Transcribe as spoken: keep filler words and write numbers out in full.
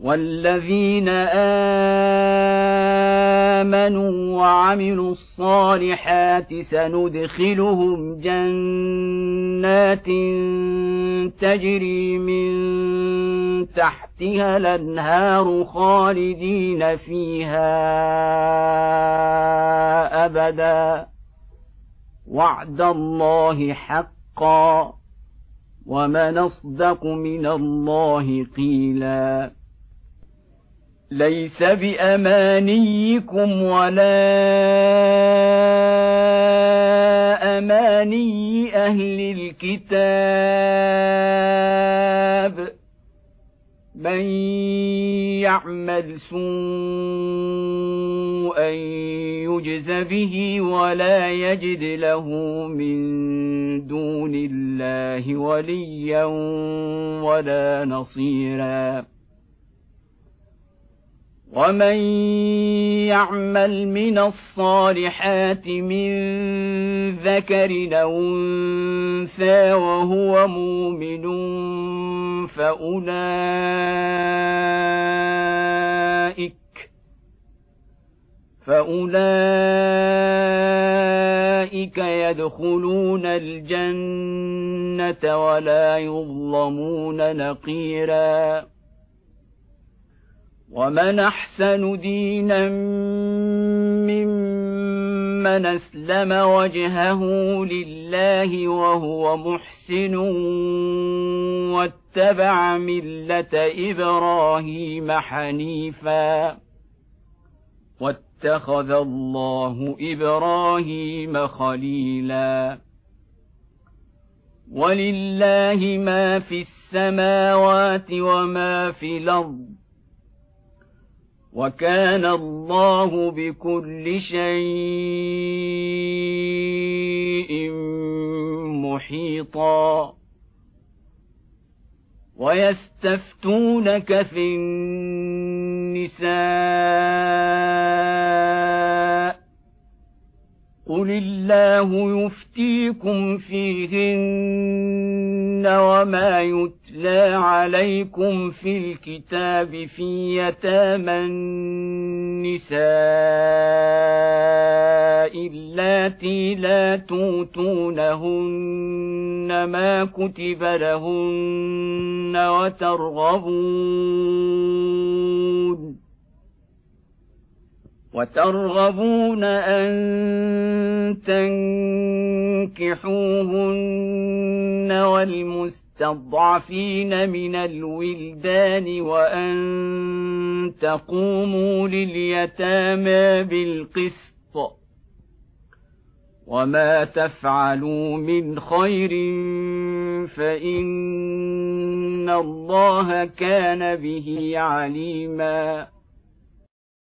والذين آمنوا وعملوا الصالحات سندخلهم جنات تجري من تحتها الأنهار خالدين فيها أبدا وعد الله حقا ومن أصدق من الله قيلا ليس بأمانيكم ولا أماني أهل الكتاب من يعمل سوءا يجز به ولا يجد له من دون الله وليا ولا نصيرا ومن يعمل من الصالحات من ذكر أو أنثى وهو مؤمن فأولئك فأولئك يدخلون الجنة ولا يظلمون نقيرا ومن أحسن دينا ممن أسلم وجهه لله وهو محسن واتبع ملة إبراهيم حنيفا واتخذ الله إبراهيم خليلا ولله ما في السماوات وما في الأرض وكان الله بكل شيء محيطا ويستفتونك في النساء قل الله يفتيكم فيهن وما يتلى عليكم في الكتاب في يتامى النساء اللاتي لا توتونهن ما كتب لهن وترغبون وترغبون أن تنكحوهن والمستضعفين من الولدان وأن تقوموا لليتامى بالقسط وما تفعلوا من خير فإن الله كان به عليما